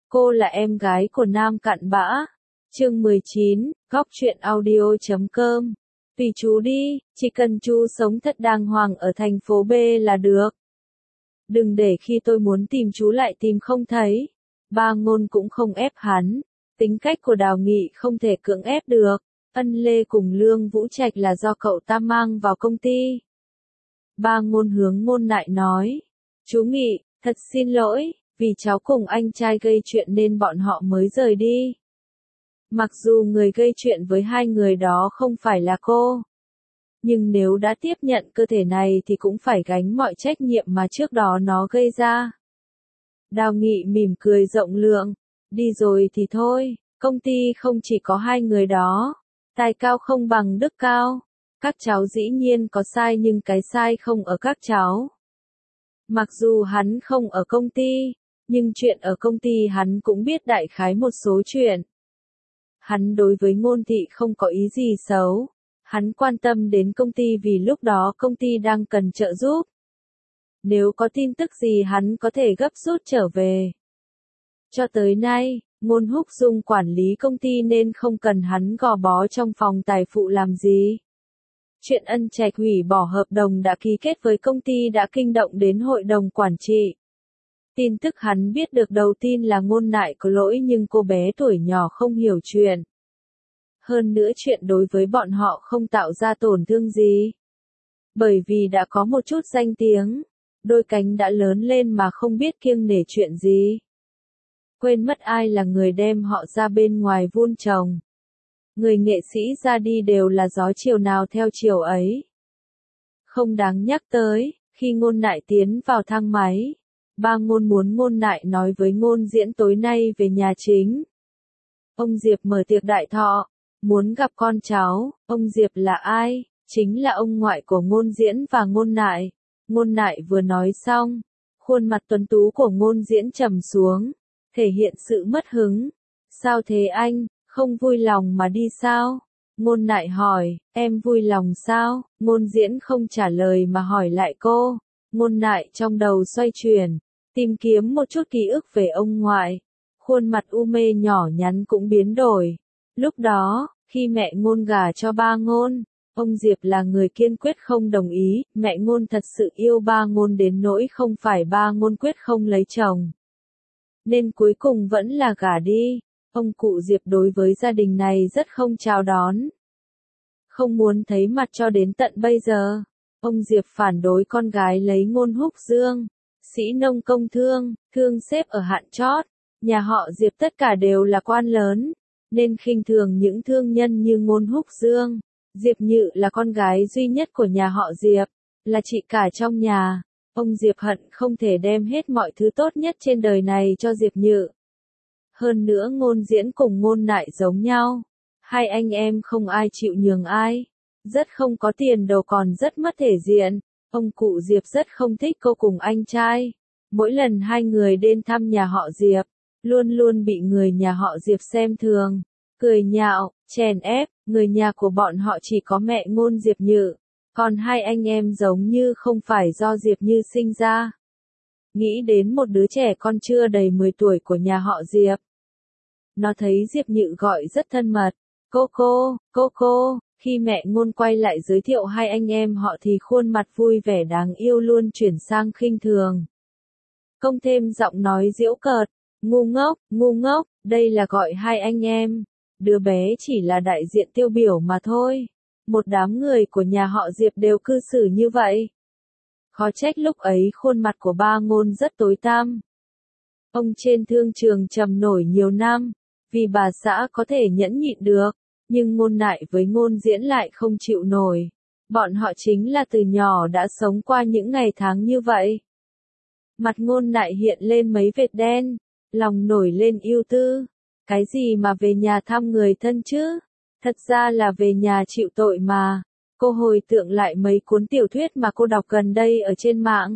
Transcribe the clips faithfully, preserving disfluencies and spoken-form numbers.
Cô là em gái của Nam Cặn Bã. Chương mười chín, góc truyện audio chấm com. Tùy chú đi, chỉ cần chú sống thật đàng hoàng ở thành phố B là được. Đừng để khi tôi muốn tìm chú lại tìm không thấy. Ba Ngôn cũng không ép hắn. Tính cách của Đào Nghị không thể cưỡng ép được. Ân Lê cùng Lương Vũ Trạch là do cậu ta mang vào công ty. Ba Ngôn hướng Ngôn Nại nói. Chú Nghị, thật xin lỗi, vì cháu cùng anh trai gây chuyện nên bọn họ mới rời đi. Mặc dù người gây chuyện với hai người đó không phải là cô. Nhưng nếu đã tiếp nhận cơ thể này thì cũng phải gánh mọi trách nhiệm mà trước đó nó gây ra. Đào Nghị mỉm cười rộng lượng. Đi rồi thì thôi, công ty không chỉ có hai người đó. Tài cao không bằng đức cao. Các cháu dĩ nhiên có sai nhưng cái sai không ở các cháu. Mặc dù hắn không ở công ty, nhưng chuyện ở công ty hắn cũng biết đại khái một số chuyện. Hắn đối với Ngôn Thị không có ý gì xấu. Hắn quan tâm đến công ty vì lúc đó công ty đang cần trợ giúp. Nếu có tin tức gì hắn có thể gấp rút trở về. Cho tới nay, Ngôn Húc Dung quản lý công ty nên không cần hắn gò bó trong phòng tài phụ làm gì. Chuyện Ân Trạch hủy bỏ hợp đồng đã ký kết với công ty đã kinh động đến hội đồng quản trị. Tin tức hắn biết được đầu tiên là Ngôn Nại có lỗi nhưng cô bé tuổi nhỏ không hiểu chuyện. Hơn nữa chuyện đối với bọn họ không tạo ra tổn thương gì. Bởi vì đã có một chút danh tiếng, đôi cánh đã lớn lên mà không biết kiêng nể chuyện gì. Quên mất ai là người đem họ ra bên ngoài vun trồng. Người nghệ sĩ ra đi đều là gió chiều nào theo chiều ấy. Không đáng nhắc tới, khi Ngôn Nại tiến vào thang máy, Ba Ngôn muốn Ngôn Nại nói với Ngôn Diễn tối nay về nhà chính. Ông Diệp mở tiệc đại thọ, muốn gặp con cháu. Ông Diệp là ai? Chính là ông ngoại của Ngôn Diễn và Ngôn Nại. Ngôn Nại vừa nói xong, khuôn mặt tuấn tú của Ngôn Diễn trầm xuống, thể hiện sự mất hứng. Sao thế anh, không vui lòng mà đi sao? Ngôn Nại hỏi, em vui lòng sao? Ngôn Diễn không trả lời mà hỏi lại cô. Ngôn Nại trong đầu xoay chuyển, tìm kiếm một chút ký ức về ông ngoại. Khuôn mặt u mê nhỏ nhắn cũng biến đổi. Lúc đó, khi mẹ Ngôn gả cho Ba Ngôn, ông Diệp là người kiên quyết không đồng ý. Mẹ Ngôn thật sự yêu Ba Ngôn đến nỗi không phải Ba Ngôn quyết không lấy chồng. Nên cuối cùng vẫn là gả đi. Ông cụ Diệp đối với gia đình này rất không chào đón. Không muốn thấy mặt cho đến tận bây giờ. Ông Diệp phản đối con gái lấy Ngôn Húc Dương, sĩ nông công thương, thương xếp ở hạn chót. Nhà họ Diệp tất cả đều là quan lớn, nên khinh thường những thương nhân như Ngôn Húc Dương. Diệp Nhự là con gái duy nhất của nhà họ Diệp, là chị cả trong nhà. Ông Diệp hận không thể đem hết mọi thứ tốt nhất trên đời này cho Diệp Nhự. Hơn nữa Ngôn Diễn cùng Ngôn Nại giống nhau. Hai anh em không ai chịu nhường ai. Rất không có tiền đồ còn rất mất thể diện. Ông cụ Diệp rất không thích cô cùng anh trai. Mỗi lần hai người đến thăm nhà họ Diệp, luôn luôn bị người nhà họ Diệp xem thường, cười nhạo, chèn ép. Người nhà của bọn họ chỉ có mẹ Ngôn Diệp Nhự. Còn hai anh em giống như không phải do Diệp Như sinh ra. Nghĩ đến một đứa trẻ con chưa đầy mười tuổi của nhà họ Diệp. Nó thấy Diệp Nhự gọi rất thân mật. Cô cô, cô cô. Khi mẹ Ngôn quay lại giới thiệu hai anh em họ thì khuôn mặt vui vẻ đáng yêu luôn chuyển sang khinh thường. Không thêm giọng nói giễu cợt. Ngu ngốc, ngu ngốc, đây là gọi hai anh em. Đứa bé chỉ là đại diện tiêu biểu mà thôi. Một đám người của nhà họ Diệp đều cư xử như vậy. Khó trách lúc ấy khuôn mặt của Ba Ngôn rất tối tăm. Ông trên thương trường trầm nổi nhiều năm, vì bà xã có thể nhẫn nhịn được, nhưng Ngôn Nại với Ngôn Diễn lại không chịu nổi. Bọn họ chính là từ nhỏ đã sống qua những ngày tháng như vậy. Mặt Ngôn Nại hiện lên mấy vệt đen, lòng nổi lên ưu tư. Cái gì mà về nhà thăm người thân chứ? Thật ra là về nhà chịu tội mà. Cô hồi tưởng lại mấy cuốn tiểu thuyết mà cô đọc gần đây ở trên mạng.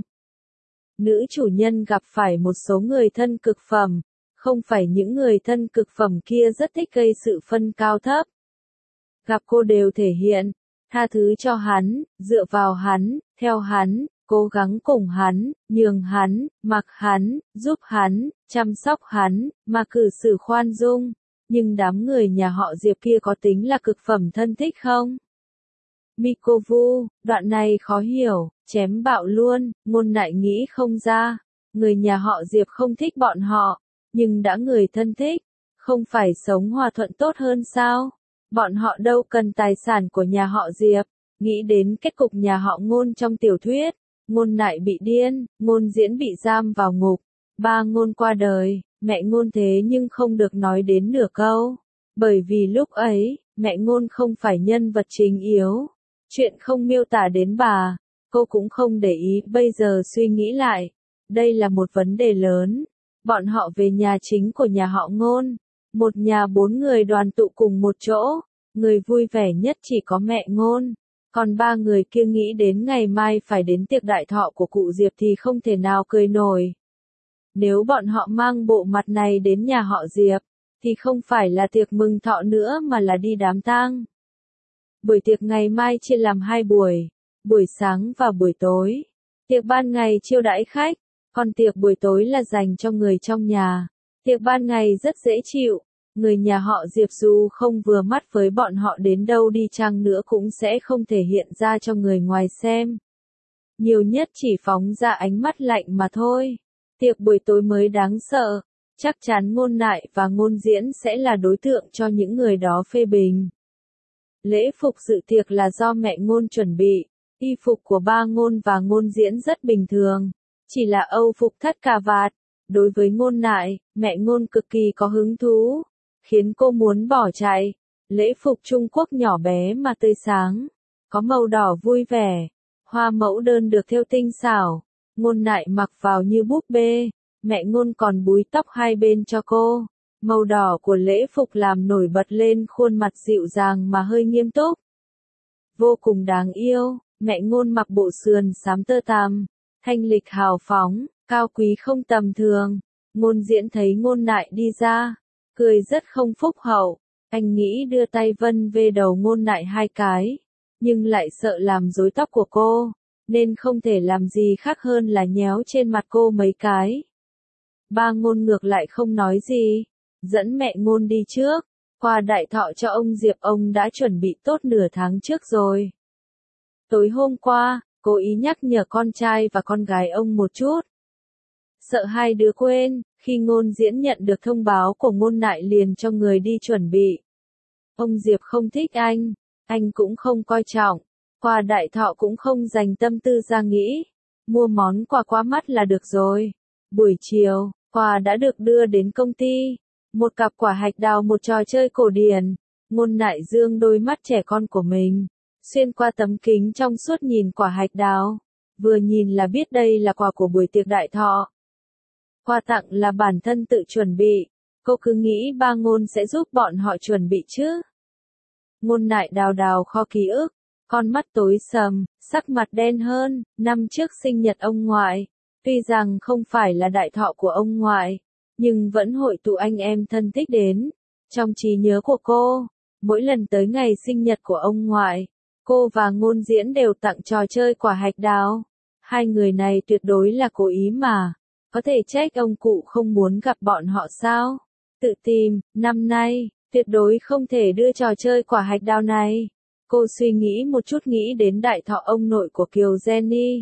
Nữ chủ nhân gặp phải một số người thân cực phẩm. Không phải những người thân cực phẩm kia rất thích gây sự phân cao thấp. Gặp cô đều thể hiện, tha thứ cho hắn, dựa vào hắn, theo hắn, cố gắng cùng hắn, nhường hắn, mặc hắn, giúp hắn, chăm sóc hắn, mà cử xử khoan dung. Nhưng đám người nhà họ Diệp kia có tính là cực phẩm thân thích không? Mikovu, đoạn này khó hiểu, chém bạo luôn, Ngôn Nại nghĩ không ra. Người nhà họ Diệp không thích bọn họ, nhưng đã người thân thích, không phải sống hòa thuận tốt hơn sao? Bọn họ đâu cần tài sản của nhà họ Diệp. Nghĩ đến kết cục nhà họ Ngôn trong tiểu thuyết, Ngôn Nại bị điên, Ngôn Diễn bị giam vào ngục, ba Ngôn qua đời, mẹ Ngôn thế nhưng không được nói đến nửa câu. Bởi vì lúc ấy, mẹ Ngôn không phải nhân vật chính yếu. Chuyện không miêu tả đến bà, cô cũng không để ý. Bây giờ suy nghĩ lại, đây là một vấn đề lớn. Bọn họ về nhà chính của nhà họ Ngôn, một nhà bốn người đoàn tụ cùng một chỗ, người vui vẻ nhất chỉ có mẹ Ngôn. Còn ba người kia nghĩ đến ngày mai phải đến tiệc đại thọ của cụ Diệp thì không thể nào cười nổi. Nếu bọn họ mang bộ mặt này đến nhà họ Diệp, thì không phải là tiệc mừng thọ nữa mà là đi đám tang. Buổi tiệc ngày mai chia làm hai buổi, buổi sáng và buổi tối. Tiệc ban ngày chiêu đãi khách, còn tiệc buổi tối là dành cho người trong nhà. Tiệc ban ngày rất dễ chịu, người nhà họ Diệp dù không vừa mắt với bọn họ đến đâu đi chăng nữa cũng sẽ không thể hiện ra cho người ngoài xem. Nhiều nhất chỉ phóng ra ánh mắt lạnh mà thôi. Tiệc buổi tối mới đáng sợ, chắc chắn Ngôn Nại và Ngôn Diễn sẽ là đối tượng cho những người đó phê bình. Lễ phục dự tiệc là do mẹ Ngôn chuẩn bị, y phục của ba Ngôn và Ngôn Diễn rất bình thường, chỉ là âu phục thắt cà vạt. Đối với Ngôn Nại, mẹ Ngôn cực kỳ có hứng thú, khiến cô muốn bỏ chạy. Lễ phục Trung Quốc nhỏ bé mà tươi sáng, có màu đỏ vui vẻ, hoa mẫu đơn được thêu tinh xảo. Ngôn Nại mặc vào như búp bê, mẹ Ngôn còn búi tóc hai bên cho cô. Màu đỏ của lễ phục làm nổi bật lên khuôn mặt dịu dàng mà hơi nghiêm túc. Vô cùng đáng yêu, mẹ Ngôn mặc bộ sườn xám tơ tằm, thanh lịch hào phóng, cao quý không tầm thường. Ngôn Diễn thấy Ngôn Nại đi ra, cười rất không phúc hậu. Anh nghĩ đưa tay vân về đầu Ngôn Nại hai cái, nhưng lại sợ làm rối tóc của cô, nên không thể làm gì khác hơn là nhéo trên mặt cô mấy cái. Ba Ngôn ngược lại không nói gì, dẫn mẹ Ngôn đi trước. Quà đại thọ cho ông Diệp ông đã chuẩn bị tốt nửa tháng trước rồi. Tối hôm qua, cố ý nhắc nhở con trai và con gái ông một chút. Sợ hai đứa quên, khi Ngôn Diễn nhận được thông báo của Ngôn Nại liền cho người đi chuẩn bị. Ông Diệp không thích anh, anh cũng không coi trọng, quà đại thọ cũng không dành tâm tư ra nghĩ, mua món quà quá mắt là được rồi. Buổi chiều, quà đã được đưa đến công ty, một cặp quả hạch đào, một trò chơi cổ điển. Ngôn Nại dương đôi mắt trẻ con của mình, xuyên qua tấm kính trong suốt nhìn quả hạch đào, vừa nhìn là biết đây là quà của buổi tiệc đại thọ. Quà tặng là bản thân tự chuẩn bị, cô cứ nghĩ ba Ngôn sẽ giúp bọn họ chuẩn bị chứ. Ngôn Nại đào đào kho ký ức, con mắt tối sầm, sắc mặt đen hơn. Năm trước sinh nhật ông ngoại, tuy rằng không phải là đại thọ của ông ngoại, nhưng vẫn hội tụ anh em thân thích đến. Trong trí nhớ của cô, mỗi lần tới ngày sinh nhật của ông ngoại, cô và Ngôn Diễn đều tặng trò chơi quả hạch đào. Hai người này tuyệt đối là cố ý mà. Có thể trách ông cụ không muốn gặp bọn họ sao? Tự tìm, năm nay, tuyệt đối không thể đưa trò chơi quả hạch đào này. Cô suy nghĩ một chút, nghĩ đến đại thọ ông nội của Kiều Jenny,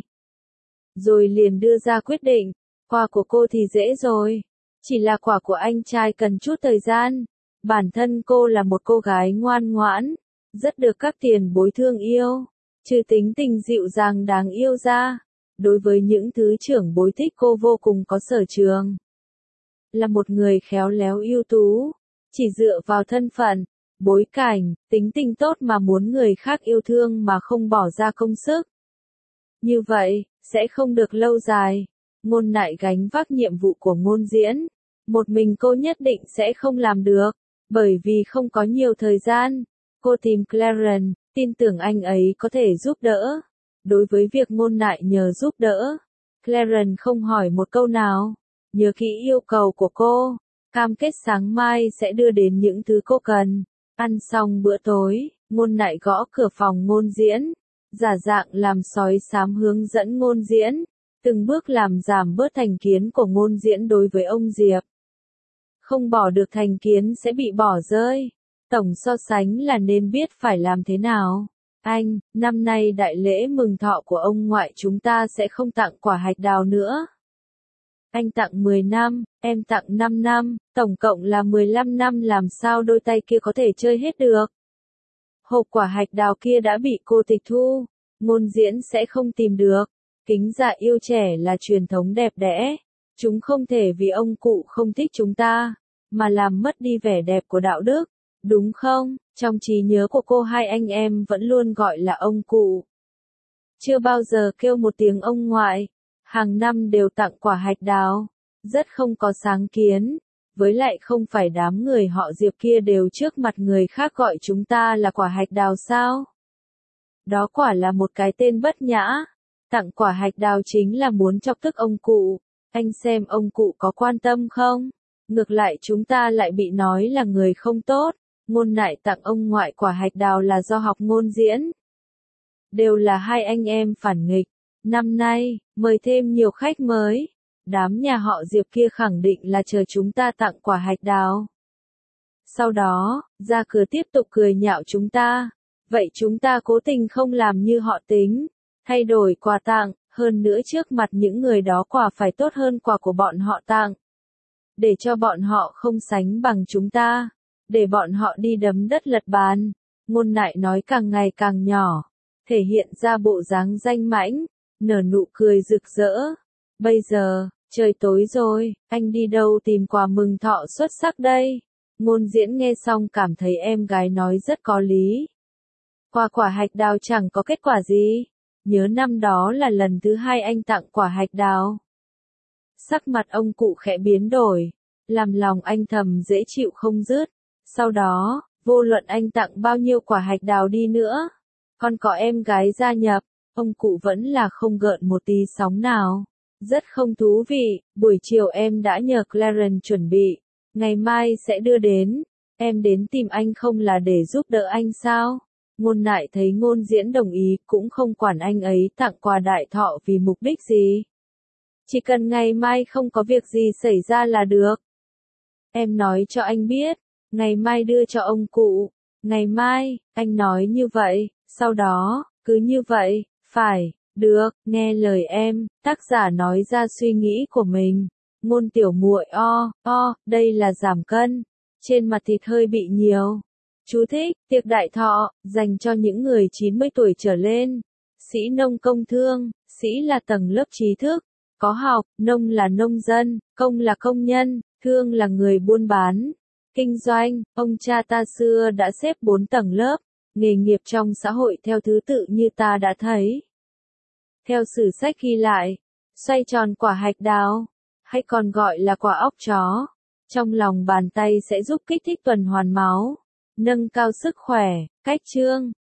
rồi liền đưa ra quyết định. Quà của cô thì dễ rồi, chỉ là quà của anh trai cần chút thời gian. Bản thân cô là một cô gái ngoan ngoãn, rất được các tiền bối thương yêu, trừ tính tình dịu dàng đáng yêu ra, đối với những thứ trưởng bối thích cô vô cùng có sở trường. Là một người khéo léo ưu tú, chỉ dựa vào thân phận, bối cảnh, tính tình tốt mà muốn người khác yêu thương mà không bỏ ra công sức. Như vậy, sẽ không được lâu dài. Ngôn Nại gánh vác nhiệm vụ của Ngôn Diễn, một mình cô nhất định sẽ không làm được, bởi vì không có nhiều thời gian. Cô tìm Clarence, tin tưởng anh ấy có thể giúp đỡ. Đối với việc Ngôn Nại nhờ giúp đỡ, Clarence không hỏi một câu nào, nhớ kỹ yêu cầu của cô, cam kết sáng mai sẽ đưa đến những thứ cô cần. Ăn xong bữa tối, Ngôn Nại gõ cửa phòng Ngôn Diễn, giả dạng làm sói xám hướng dẫn Ngôn Diễn, từng bước làm giảm bớt thành kiến của Ngôn Diễn đối với ông Diệp. Không bỏ được thành kiến sẽ bị bỏ rơi. Tổng so sánh là nên biết phải làm thế nào. Anh, năm nay đại lễ mừng thọ của ông ngoại chúng ta sẽ không tặng quả hạch đào nữa. Anh tặng mười năm, em tặng năm năm, tổng cộng là mười lăm năm, làm sao đôi tay kia có thể chơi hết được. Hộp quả hạch đào kia đã bị cô tịch thu, Ngôn Diễn sẽ không tìm được. Kính dạ yêu trẻ là truyền thống đẹp đẽ. Chúng không thể vì ông cụ không thích chúng ta, mà làm mất đi vẻ đẹp của đạo đức, đúng không? Trong trí nhớ của cô, hai anh em vẫn luôn gọi là ông cụ. Chưa bao giờ kêu một tiếng ông ngoại. Hàng năm đều tặng quả hạch đào. Rất không có sáng kiến. Với lại không phải đám người họ Diệp kia đều trước mặt người khác gọi chúng ta là quả hạch đào sao? Đó quả là một cái tên bất nhã. Tặng quả hạch đào chính là muốn chọc tức ông cụ. Anh xem ông cụ có quan tâm không? Ngược lại chúng ta lại bị nói là người không tốt. Ngôn Nại tặng ông ngoại quả hạch đào là do học Ngôn Diễn. Đều là hai anh em phản nghịch. Năm nay, mời thêm nhiều khách mới. Đám nhà họ Diệp kia khẳng định là chờ chúng ta tặng quả hạch đào. Sau đó, ra cửa tiếp tục cười nhạo chúng ta. Vậy chúng ta cố tình không làm như họ tính. Thay đổi quà tặng, hơn nữa trước mặt những người đó quà phải tốt hơn quà của bọn họ tặng. Để cho bọn họ không sánh bằng chúng ta. Để bọn họ đi đấm đất lật bàn. Ngôn Nại nói càng ngày càng nhỏ. Thể hiện ra bộ dáng danh mãnh. Nở nụ cười rực rỡ. Bây giờ, trời tối rồi, anh đi đâu tìm quà mừng thọ xuất sắc đây? Ngôn Diễn nghe xong cảm thấy em gái nói rất có lý. Quà quả hạch đào chẳng có kết quả gì. Nhớ năm đó là lần thứ hai anh tặng quả hạch đào. Sắc mặt ông cụ khẽ biến đổi. Làm lòng anh thầm dễ chịu không dứt. Sau đó, vô luận anh tặng bao nhiêu quả hạch đào đi nữa. Còn có em gái gia nhập. Ông cụ vẫn là không gợn một tí sóng nào. Rất không thú vị, buổi chiều em đã nhờ Clarence chuẩn bị. Ngày mai sẽ đưa đến. Em đến tìm anh không là để giúp đỡ anh sao? Ngôn Nại thấy Ngôn Diễn đồng ý cũng không quản anh ấy tặng quà đại thọ vì mục đích gì. Chỉ cần ngày mai không có việc gì xảy ra là được. Em nói cho anh biết, ngày mai đưa cho ông cụ. Ngày mai, anh nói như vậy, sau đó, cứ như vậy, phải, được, nghe lời em, tác giả nói ra suy nghĩ của mình. Ngôn tiểu muội o, o, đây là giảm cân. Trên mặt thịt hơi bị nhiều. Chú thích, tiệc đại thọ, dành cho những người chín mươi tuổi trở lên. Sĩ nông công thương, sĩ là tầng lớp trí thức, có học, nông là nông dân, công là công nhân, thương là người buôn bán. Kinh doanh, ông cha ta xưa đã xếp bốn tầng lớp, nghề nghiệp trong xã hội theo thứ tự như ta đã thấy. Theo sử sách ghi lại, xoay tròn quả hạch đào, hay còn gọi là quả óc chó, trong lòng bàn tay sẽ giúp kích thích tuần hoàn máu, nâng cao sức khỏe. Cách chương